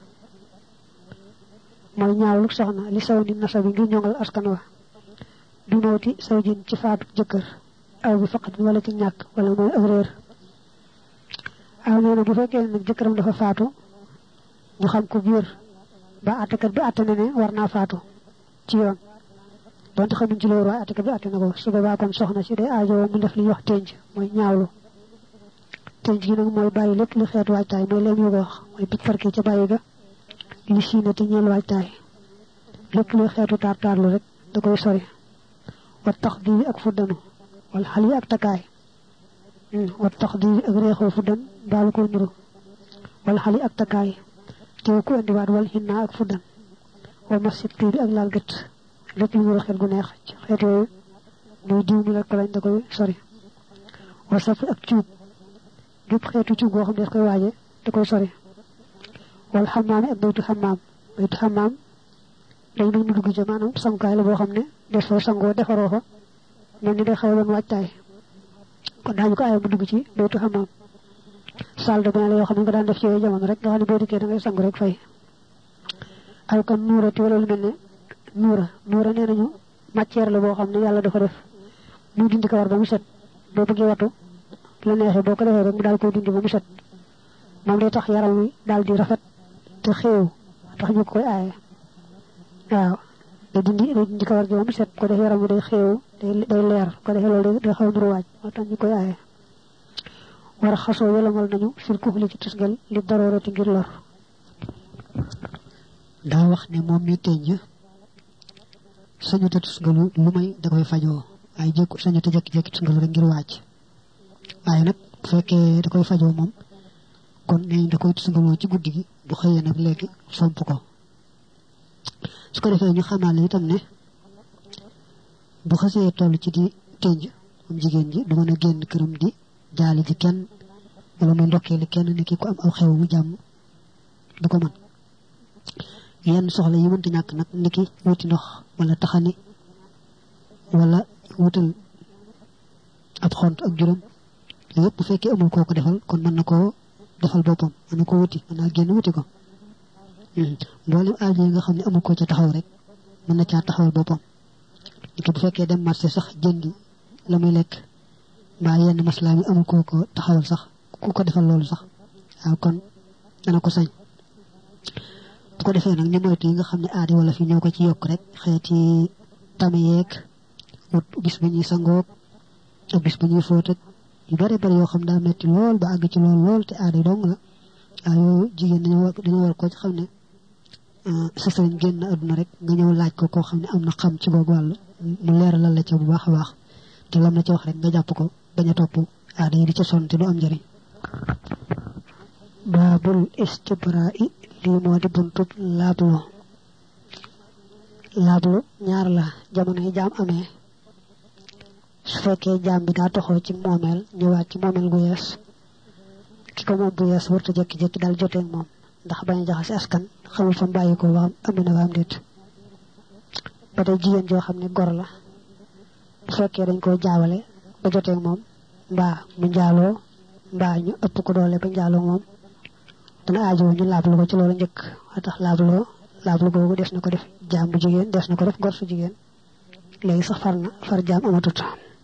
A: mooy ñaawlu soxna li saw ni nasa bi ngir ñongal askan wa du nooti sawjin ci faatu jëkkër aw bi faqat bi wala ci ñàkk wala mooy ak réer aw nee na bu fekkee nag jëkkëram dafa faatu ñu xam ko biir ba àttekat bi àtte na ne war naa faatu ci yoon donte xamuñ ci loolu waaye àttekat bi àtte na ko su boobaa kon soxna si day aajowoo mu def li ñuy wax tenj mooy ñaawlu tenj gi nag mooy bàyyi lépp lu xeetu waajtaay mooy leen ñu ko wax mooy bit parki ca bàyyi ga li siine te ñeel waajtaay lépp luy xeetu taartaarlu rek da koy sori wa tax di ak fuddanu wala xal yi ak takkaay wa tax di ak reexoo fuddan baalu koy nuru wala xal yi ak takkaay te ku indiwaat wal xinnaa ak fuddan wal masib tii bi ak laal gët lépp lu nuru xeet gu neex ci xeet yooyu muy diw mi lekk lañ da koy sori wa saf ak cuub gépp xeetu cuub goo xam ne daf koy waaje da koy sori wal xamaam ak baytu xamaam day nag mu dugg ci maanaam sangukaay la boo xam ne des foo sangoo defaroo fa mel ni day xaw doon waajtaay kon daañu ko aaya mu dugg ci baytu xamaam salle de bain la yoo xam ne nga daan def ci yooyu jamono rek nga xam ne boo dikkee da ngay sangu rek fay aw kan nuurati wala lu mel ne nuura nee nañu matière la boo xam ne yàlla dafa def muy dindi kawar ba mu set boo bëggee watu la neexee boo ko defee rek mu daal koy dindi ba mu set moom day tax yaram wi daal di rafet te xéew tax ñu koy aaye waaw day dindi kawar gi ba mu set ko def yaram wi day xéew day leer ko defee loolu day xaw nuru waaj moo tax ñu koy aaye war a xasoo yolamal nañu fil kuxli ci tusgal li daroorati ngir lor daa wax ne moom mi tenj sañu te tusgalu lu may da koy fajoo waaye jékku sañu te jékki-jékki tusgalu rek ngir waaj waaye nag bu fekkee da koy fajoo moom kon ne da koy tusgaloo ci guddi gi bu xëyee nag léegi somp ko su ko defee ñu xamaale itam ne bu xasee toll ci di tenj moom jigéen ji du mën a génn këram di jaali ji kenn wala muy ndokkeeli kenn ni ki ko am aw xew mu jàmm du ko mën yenn soxla yi mënta ñàkk nag ni ki wuti ndox wala taxani wala wutal ab xont ak juróom yëpp bu fekkee amul koo ko defal kon mën na koo defal boppam mën na ko wuti mën naa génn wuti ko mboolem aajo yi nga xam ne amul ko ca taxaw rek mën na caa taxawal boppam ni ki bu fekkee dem marché sax jëndi la muy lekk mbaa yenn maslaa mi amul koo ko taxawal sax ku ko defal loolu sax waaw kon dana ko sañ bu ko defee nag ñu moytu yi nga xam ne aada wala fi ñoo ko ci yokk rek xeeti tame yeeg wut bis bu ñuy sangoog ak bis bu ñuy fóot ak yu bari bari yoo xam daa metti lool ba àgg ci lool te aada yi dong la waaw yooyu jigéen dañu war ko ci xam ne sa sëriñ génn àdduna rek nga ñëw laaj ko koo xam ne am na xam ci googu wàll mu leeralal la ca bu baax a baax te lam la ca wax rek nga jàpp ko bañ a topp aada yi di ca sonn te du am njëriñ baabul istibraa i lii moo di buntub laablu ñaar la jamono yi jaam amee su fekkee jaam bi daa toxoo ci moomeel ñëwaat ci moomeel gu yees ki ko moom bu yees warta jékki-jékki daal jotee moom ndax bañ a jaxase askan xamul fa bàyyi ko waxam am na waam déet ba tey jigéen joo xam ne gor la bu fekkee dañ koo jaawale ba jotee moom mbaa mu njaaloo mbaa ñu ëpp ko doole ba njaaloo moom dana aajoo ñu laablu ko ci loolu njëkk waa tax laablu googu des na ko def jaam bu jigéen des na ko def gor su jigéen léegi sax far jaam amatut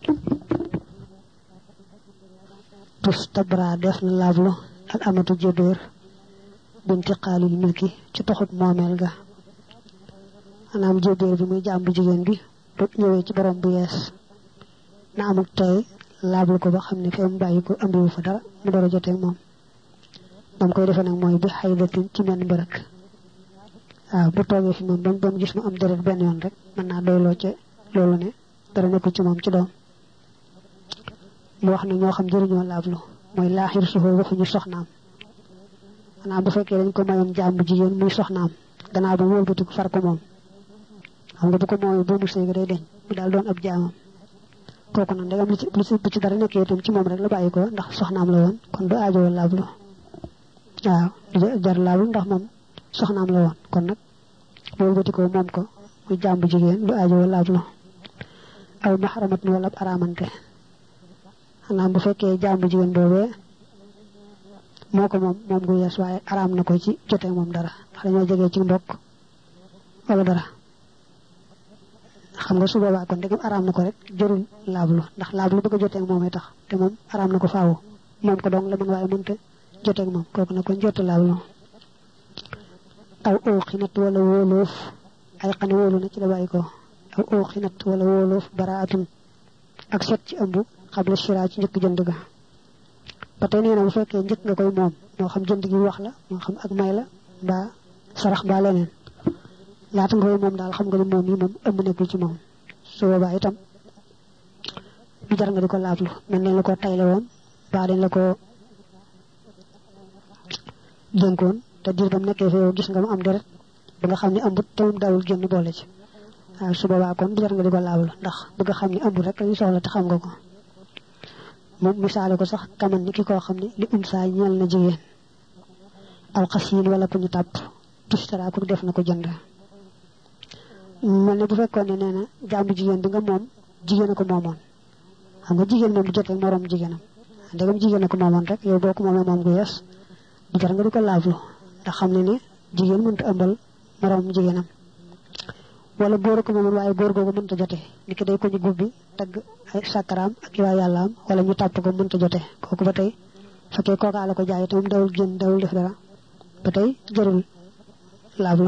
A: tus tabra def na laablu al amatu jébéer binti xaalil milki ci toxut moomeel ga maanaam jébéer bi muy jaam bu jigéen bi bu ñëwee ci borom bu yees na amuk tey laablu ko ba xam ne fee mu bàyyi ko ambiwu fa dara mu door a jotee moom moom koy defee nag mooy bi xaydatin ci menn mbërëk waaw bu toogee fi moom ba mu gis mu am deret benn yoon rek mën naa doyloo ca loolu ne dara nekkul ci moom ci doom mu wax na ñoo xam jëriñoo laablu mooy laaxir suhoo waxuñu soxnaam xanaa bu fekkee dañ ko mayoon jaam bu jigéen muy soxnaam gannaaw ba wëlbatiku far ko moom xam nga bu ko mooy bu mu séega day deñ mu daal doon ab jaamam kooku nag ndegam lu ci dara nekkee itam ci moom rek la bàyyi ko ndax soxnaam la woon kon du aajowoo laablu waaw du jar laablu ndax moom soxnaam la woon kon nag wëlbatikoo moom ko muy jaam bu jigéen du aajowoo laablu aw maxaramat ni wala ab araamante xanaa bu fekkee jaam bu jigéen boobee moo ko moom gu yees waaye araam na ko ci jotee moom dara ndax dañoo jegee ci mbokk wala dara xam nga su boobaa kon ndegam araam na ko rek jërul laablu ndax laablu bëgg a jotee ak moomay tax te moom araam na ko faawu moom ko dong la mën waaye mënta jotee ak moom kooku na kon jotu laablu aw uxinat wala wóoloof ay xane wóolu na ci la bàyyi ko aw uxinat wala wóoloof baraatun ak set ci ëmb xabla shira ci njëkk jënd ga ba tey nee na bu fekkee njëkk nga koy moom moo xam jënd gi wax la moo xam ak may la mbaa sarax mbaa leneen laata nga koy moom daal xam nga ni moom yi moom ëmb nekkul ci moom su boobaa itam du jar nga di ko laablu mel nañ la ko tayle woon baa dañ la ko dénkoon te diir ba mu nekkee fi yow gis nga mu am deret ba nga xam ne ëmbut te moom dawul génn boole ci waaw su boobaa kon du jar nga di ko laablu ndax bëgg xam ne ëmbut rek lañu soxla te xam nga ko moom misaale ko sax kaman ni ki koo xam ne li saa ñeel na jigéen aw xasiin wala ku ñu tàpp tustara ku def na ko jënd mel ne bu fekkoon ne nee na jàmbu jigéen bi nga moom jigéen a ko moomoon xam nga jigéen moom du jotee moroom jigéenam ndegam jigéen a ko moomoon rek yow boo ko moomee moom gu yees du jar nga di ko laablu ndax xam ne ne jigéen mënta ëmbal moroom jigéenam wala góor a ko moomoon waaye góor googu mënta jotee ni ki day ko ñu gubbi tagg ay sàkkaraam ak waa yàllaam wala ñu tàpp ko mënta jotee kooku ba tey fekkee kookaa la ko jaay te moom dawul génn dawul def dara ba tey jarul laablu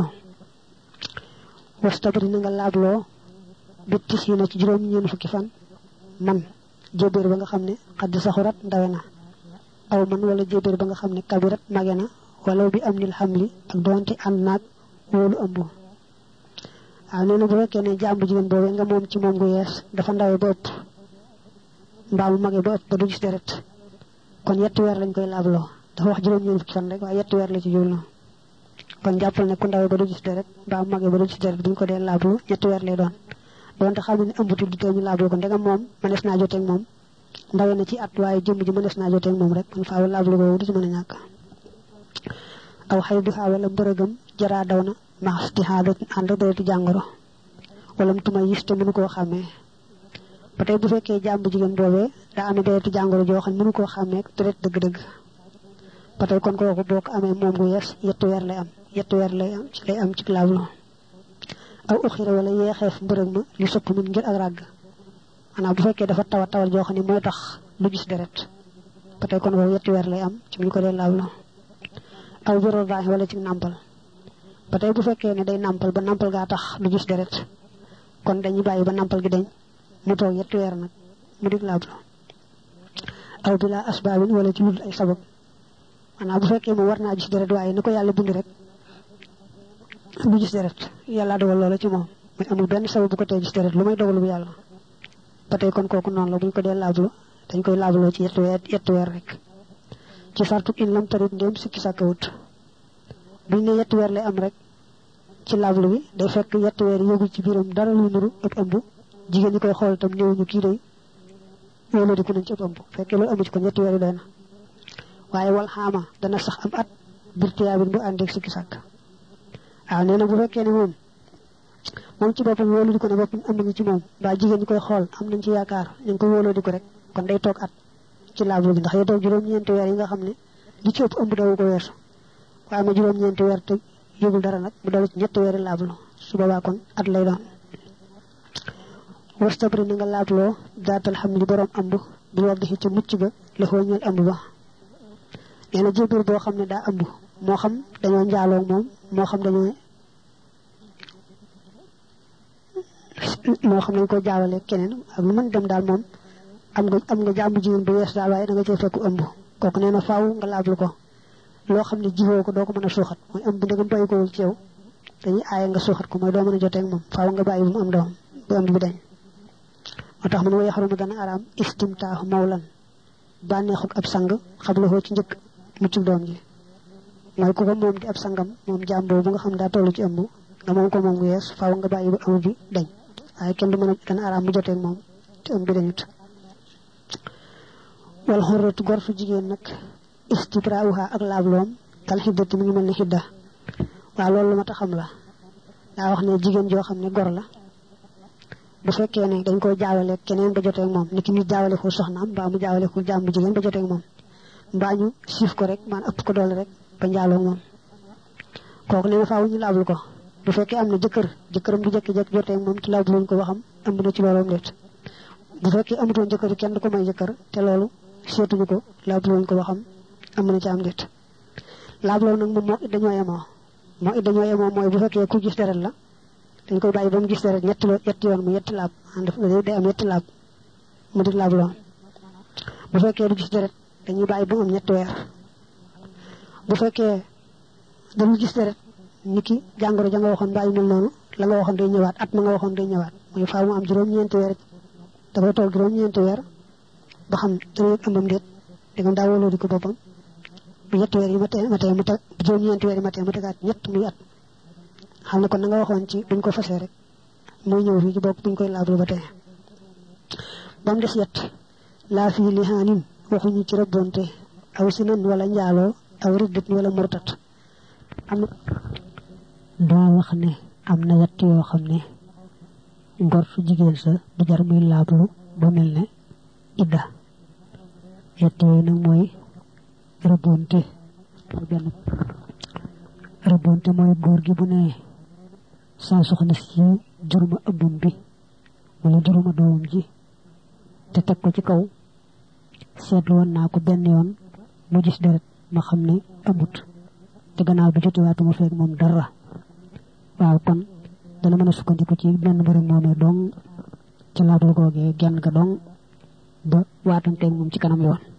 A: wastabri na nga laabloo bit tis yi na ci juróom ñeen fukki fan man jébéer ba nga xam ne xaddi saxurat ndawe na aw man wala jébéer ba nga xam ne kabirat mage na wala bi am nil xamli ak doonte ànd naag wóolu ëmb waaw nee na bu fekkee ne jàmbu jigéen boobee nga moom ci moom gu yees dafa ndawe ba ëpp mbaa mu mage ba ëpp ba du gis deret kon yetti weer lañ koy laabloo dafa wax juróom ñeen fukki fan rek waaye yetti weer la ci jublu kon jàppal ne ku ndawe ba du gis deret mbaa mu mage ba du gis deret bu ñu ko dee laablu ñetti weer lay doon doonte xam ne ëmbuti du tee ñu laablu ko ndegam moom mënees naa joteeg moom ndawe na ci at waaye jëmm ji mënees naa joteeg moom rek kon faaw laablu ko du ci mën a ñàkk aw xay du xaa wala mbërëgam jaraa daw na maxas di xaada ànd deretu jàngoro wala mu tuma yis te mënu koo xàmmee ba tey bu fekkee jàmbu jigéen boobee daa amee deretu jàngoro joo xam ne mënu koo xàmmee deret dëgg-dëgg ba tey kon kooku boo ko amee moom gu yees yetti weer lay am ci laablu aw uxira wala yeexeef mbërëg ma li sopp min ngir ak ràgg maanaam bu fekkee dafa tawal joo xam ne mooy tax lu gis deret ba tey kon boobu yetti weer lay am ci bu ñu ko dee laablu aw joro daax wala ci nàmpal ba tey bu fekkee ne day nàmpal ba nàmpal gaa tax lu gis deret kon dañuy bàyyi ba nàmpal gi dañ mu toog yetti weer nag mu dig laablu aw bila asbaabin wala ci wut ay sabab maanaam bu fekkee moom war naa gis deret waaye ni ko yàlla bind rek lu gis deret yàlla dogal loola ci moom muy amul benn sabab bu ko tee gis deret lu may dogalu bu yàlla ba tey kon kooku noonu la bu ñu ko dee laablu dañ koy laabloo ci yetti weer rek ci sartu in lam tarit ndéem sikki sàkkawut buñ ne yetti weer lay am rek ci laablu bi day fekk yetti weer yëgul ci biiram dara lu nuru ëpp ëmb jigéen ñi koy xool itam néewuñu kii day wóoloo di ko nañ ci ëpp ëmb fekkee loolu amu ci kon yetti weer yi doy na waaye wal xaama dana sax am at bir tiyaabin bu àndeeg sikki sàkk waaw nee na bu fekkee ne moom ci boppam wóolu di ko ne boppam am nañu ci moom ba jigéen ñi koy xool am nañ ci yaakaar ñu ngi koy wóoloo di ko rek kon day toog at ci laablu bi ndax yow toog juróom-ñeenti weer yi nga xam ne li ci ëpp ëmb dawu ko weesu waaye ma juróom-ñeenti weer te yëgul dara nag mu dalu ci ñetti weeri laablu su boobaa kon at lay doon wastabri na nga laabloo daatal xam li borom ëmb bi war di ci mucc ga la xooñal ëmb ba nee na jébbiir boo xam ne daa ëmb moo xam dañoo njaaloo moom moo xam dañ ko jaawale keneen ak lu mën dem daal moom am nga jàmbu jigéen bu wees daal waaye da nga cee fekku ëmb kooku nee na faaw nga laablu ko loo xam ne jiwoo ko doo ko mën a suuxat mooy ëmb ndegam bàyyi kowul ci yow dañuy aaye nga suuxat ko mooy doo mën a jotee ak moom faaw nga bàyyi bu mu am doom bu ëmb bi dañ moo tax mu ne wa yaxrumu dana araam istimtaahu mawlan bànneexuk ab sang xabla ci njëkk muccu doom ji mooy ku ko moom di ab sangam moom jaam boobu nga xam daa toll ci ëmb nga moom ko moom wees faaw nga bàyyi ba ëmb bi dañ waaye kenn du mën a dana araam mu joteeg moom te ëmb bi dañut wal xorratu gor su jigéen nag istibraawuha ak laabloom kal xiddati mi ngi mel ni xidda waaw loolu lu ma ta xam la daa wax ne jigéen joo xam ne gor la bu fekkee ne dañ koy jaawale keneen ba joteeg moom niki nit jaawale ko soxnaam mbaa mu jaawale ko jaam bu jigéen ba joteeg moom mbaa ñu siif ko rek man ëpp ko doole rek ba njaaloo moom kooku nee na faaw ñu laablu ko bu fekkee am na jëkkëram bu jekki-jekki joteeg moom te laabluñ ko waxam ëmb na ci looloom déet bu fekkee amutoon jëkkër kenn du ko may jëkkër te loolu seetuñu ko laabluñ ko waxam ëmb na ci am déet laabloolu nag moom moo it dañoo yemoo mooy bu fekkee ku gis deret la dañ koy bàyyi ba mu gis deret ñetti yoon mu ñetti laab day am ñetti laab mu di laab lool bu fekkee du gis deret dañuy bàyyi ba mu am ñetti weer bu fekkee dañu gis deret niki jàngoro ja nga waxoon bàyyi mel noonu la nga waxoon day ñëwaat at ma nga waxoon day ñëwaat muy faaw mu am juróom-ñeenti weer dafay toog juróom-ñeenti weer ba xam dana yëg ëmbam déet dangam daa wóoloo di ko boppam bu ñetti weer yi ma tee mu teg juróom-ñeenti weer yi ma tee mu tegaat ñett muy at xam ne kon na nga waxoon ci buñ ko fasee rek muy ñëw fii ci bopp buñ koy laablu ba tey ba mu des yett laa fii lihaanin waxuñu ci rëbbonte aw sinan wala njaaloo aw riddat wala murtat am na daa wax ne am na yett yoo xam ne ngor su jigéen sa du jar muy laablu ba mel ne idda yett yooyu nag mooy rëbbonte rëbbonte mooy góor gi bu ne saa soxna si juruma ëmbam bi wala juruma doomam ji te teg ko ci kaw seetlu woon naa ko benn yoon mu gis deret ma xam ne ëmbut te gannaaw bi jotiwaatuma feeg moom dara waaw kon dana mën a sukkandiku ci benn mbërëg moomee dong ci laablu googee genn ga dong ba waatanteeg moom ci kanam yoon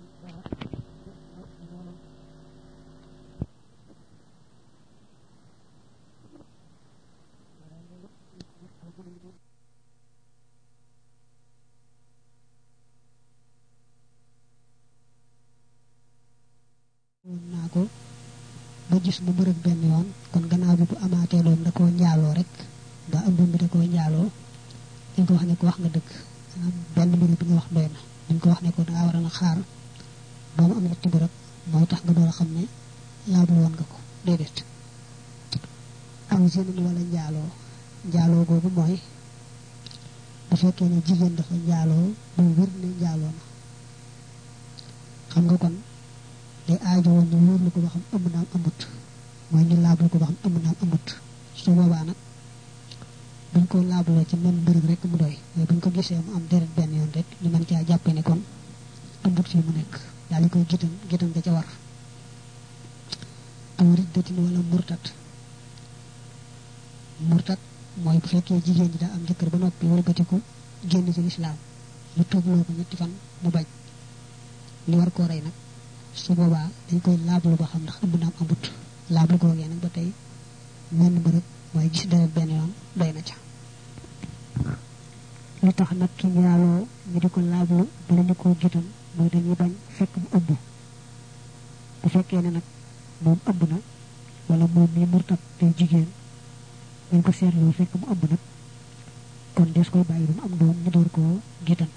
A: naa ko ba gis mu bërëg benn yoon kon gannaaw bi bu amaatee doom da koo njaaloo rek ba ëmbam bi da koo njaaloo dañ ko wax ne ko wax nga dëgg benn mbir bi nga wax doy na dañ ko wax ne ko dangaa war a xaar ba mu am ñetti bërëg mooy tax nga door a xam ne laablu woon nga ko déedéet aw zina wala njaaloo googu mooy bu fekkee ne jigéen dafa njaaloo ba wér ne njaaloo na xam nga kon day aajo woon ñu wóorlu ko ba xam ëmb naam ëmbut mooy ñu laablu ko ba xam ëmb naam ëmbut su boobaa nag buñ ko laabloo ci même mbërëg rek mu doy mais buñ ko gisee mu am deret benn yoon rek ñu mën caa jàppe ne kon ëmbut fii mu nekk daal di koy gitam ga ca war aw riddatin wala murtat mooy bu fekkee jigéen ji daa am jëkkër ba noppi wëlbatiku génn ci lislaam ñu tuubloo ko ñetti fan mu bañ li war koo rey nag su boobaa dañ koy laablu ba xam ndax ëmb naam ëmbut laablu googee nag ba tey menn mbërëg mooy gis deret benn yoon doy na ca lu tax nag ki njaaloo ñu di ko laablu bala ñu koo gitam mooy dañuy bañ fekk mu ëmb bu fekkee ne nag moom ëmb na wala moom mi murtat tey jigéen dañ ko seetloo fekk mu ëmb nag kon des koy bàyyi ba mu am doom ñu door koo gitam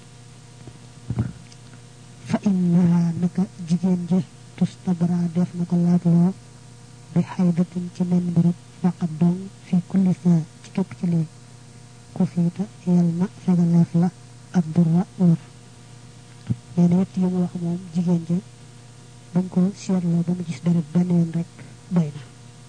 A: fa innaha naka jigéen ja tustabra def na ko laabloo bi xaydatin ci menn mbërëb faqat dong fi kulli saa ci képp ci lii ku fiita yal na fegaleef la ak durra wër nee na yett yi mu wax moom jigéen ja bañ ko seetloo ba mu gis deret benn yoon rek doy na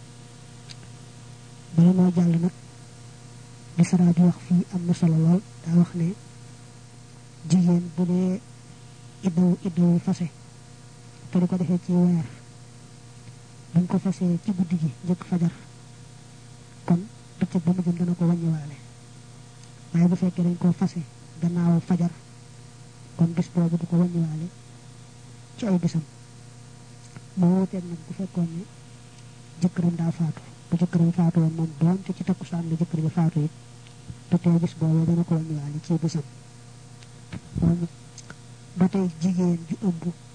A: bala moo jàll nag di sara di wax fii am na solo lool daa wax ne jigéen bu dee iddawu fase te di ko defee ci weer buñ ko fasee ci guddi gi njëkk fajar kon bëccëg ba mu jëm dana ko wàññiwaale waaye bu fekkee dañ koo fase gannaaw fajar kon bis boobu du ko wàññiwaale ci ay bisam moo wuteeg nag bu fekkoon ne jëkkëram daa faatu bu jëkkëram faatu woon moom doon te ci takkusaan la jëkkër bi faatu it te tey bis boobu dana ko wàññiwaale ci bisam ba tey jigéen ju ëmb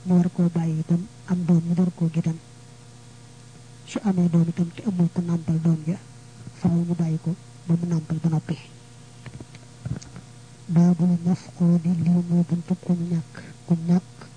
B: mu war koo bàyyi itam am doom ñu door koo gitan su amee doom itam te amul ko nàmpal doom ja faaw mu bàyyi ko ba mu nàmpal ba noppi baabul mafqoodi lii moo buntu ku ñàkk